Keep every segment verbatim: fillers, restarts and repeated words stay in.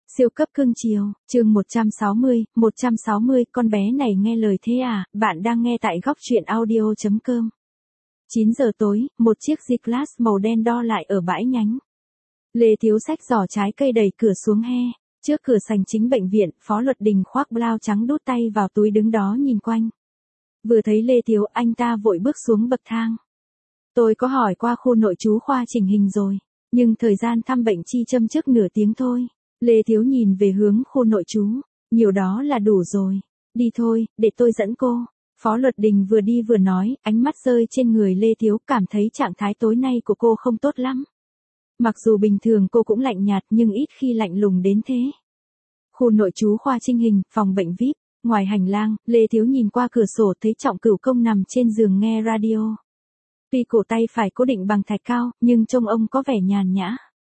Siêu cấp cưng chiều, chương một trăm sáu mươi, một trăm sáu mươi, con bé này nghe lời thế à, bạn đang nghe tại góc truyện audio chấm com. chín giờ tối, một chiếc G-Class màu đen đo lại ở bãi nhánh. Lê Thiếu xách giỏ trái cây đẩy cửa xuống he, trước cửa sành chính bệnh viện, Phó Luật Đình khoác blau trắng đút tay vào túi đứng đó nhìn quanh. Vừa thấy Lê Thiếu anh ta vội bước xuống bậc thang. Tôi có hỏi qua khu nội trú khoa chỉnh hình rồi, nhưng thời gian thăm bệnh chi châm trước nửa tiếng thôi. Lê Thiếu nhìn về hướng khu nội trú, nhiều đó là đủ rồi. Đi thôi, để tôi dẫn cô. Phó Luật Đình vừa đi vừa nói, ánh mắt rơi trên người Lê Thiếu, cảm thấy trạng thái tối nay của cô không tốt lắm. Mặc dù bình thường cô cũng lạnh nhạt nhưng ít khi lạnh lùng đến thế. Khu nội trú khoa Trinh Hình, phòng bệnh vi ai pi, ngoài hành lang, Lê Thiếu nhìn qua cửa sổ thấy Trọng Cửu Công nằm trên giường nghe radio. Tuy cổ tay phải cố định bằng thạch cao, nhưng trông ông có vẻ nhàn nhã.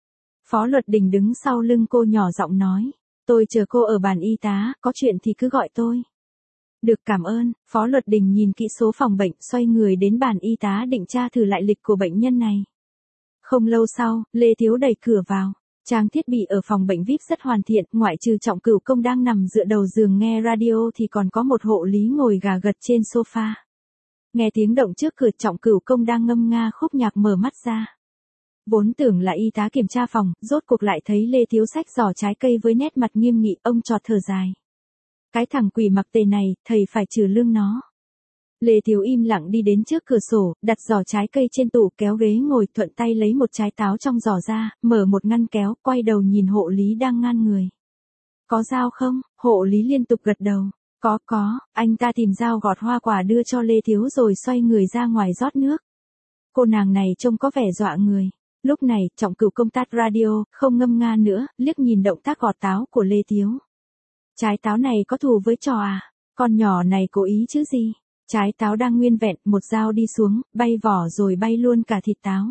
Phó Luật Đình đứng sau lưng cô nhỏ giọng nói, tôi chờ cô ở bàn y tá, có chuyện thì cứ gọi tôi. Được, cảm ơn. Phó Luật Đình nhìn kỹ số phòng bệnh, xoay người đến bàn y tá định tra thử lại lịch của bệnh nhân này. Không lâu sau, Lê Thiếu đẩy cửa vào. Trang thiết bị ở phòng bệnh vi ai pi rất hoàn thiện, ngoại trừ Trọng Cửu Công đang nằm dựa đầu giường nghe radio thì còn có một hộ lý ngồi gà gật trên sofa. Nghe tiếng động trước cửa, Trọng Cửu Công đang ngâm nga khúc nhạc mở mắt ra. Vốn tưởng là y tá kiểm tra phòng, rốt cuộc lại thấy Lê Thiếu xách giỏ trái cây với nét mặt nghiêm nghị, ông trọt thở dài. Cái thằng quỷ mặc tề này, thầy phải trừ lương nó. Lê Thiếu im lặng đi đến trước cửa sổ, đặt giỏ trái cây trên tủ, kéo ghế ngồi, thuận tay lấy một trái táo trong giỏ ra, mở một ngăn kéo, quay đầu nhìn hộ lý đang ngan người. Có dao không? Hộ lý liên tục gật đầu. Có có, anh ta tìm dao gọt hoa quả đưa cho Lê Thiếu rồi xoay người ra ngoài rót nước. Cô nàng này trông có vẻ dọa người. Lúc này, Trọng Cửu Công tắt radio, không ngâm nga nữa, liếc nhìn động tác gọt táo của Lê Thiếu. Trái táo này có thù với trò à? Con nhỏ này cố ý chứ gì? Trái táo đang nguyên vẹn, một dao đi xuống, bay vỏ rồi bay luôn cả thịt táo.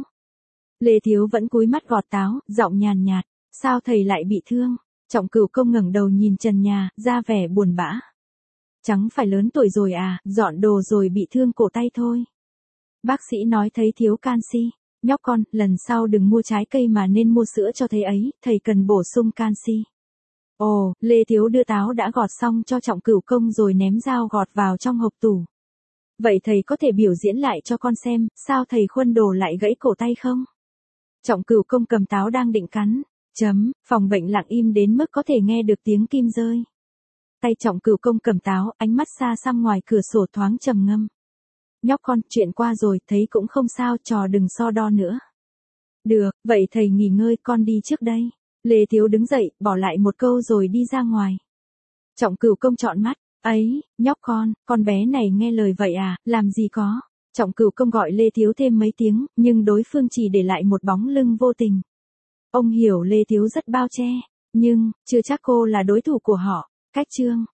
Lê Thiếu vẫn cúi mắt gọt táo, giọng nhàn nhạt, sao thầy lại bị thương? Trọng Cửu Công ngẩng đầu nhìn trần nhà, ra vẻ buồn bã. Chẳng phải lớn tuổi rồi à, dọn đồ rồi bị thương cổ tay thôi. Bác sĩ nói thấy thiếu canxi. Nhóc con, lần sau đừng mua trái cây mà nên mua sữa cho thầy ấy, thầy cần bổ sung canxi. Ồ, Lê Thiếu đưa táo đã gọt xong cho Trọng Cửu Công rồi ném dao gọt vào trong hộp tủ. Vậy thầy có thể biểu diễn lại cho con xem, sao thầy khuân đồ lại gãy cổ tay không? Trọng Cửu Công cầm táo đang định cắn. Chấm, phòng bệnh lặng im đến mức có thể nghe được tiếng kim rơi. Tay Trọng Cửu Công cầm táo, ánh mắt xa xăm ngoài cửa sổ thoáng trầm ngâm. Nhóc con, chuyện qua rồi, thấy cũng không sao, trò đừng so đo nữa. Được, vậy thầy nghỉ ngơi, con đi trước đây. Lê Thiếu đứng dậy, bỏ lại một câu rồi đi ra ngoài. Trọng Cửu Công trọn mắt, ấy, nhóc con, con bé này nghe lời vậy à, làm gì có. Trọng Cửu Công gọi Lê Thiếu thêm mấy tiếng, nhưng đối phương chỉ để lại một bóng lưng vô tình. Ông hiểu Lê Thiếu rất bao che, nhưng, chưa chắc cô là đối thủ của họ. Cách chương.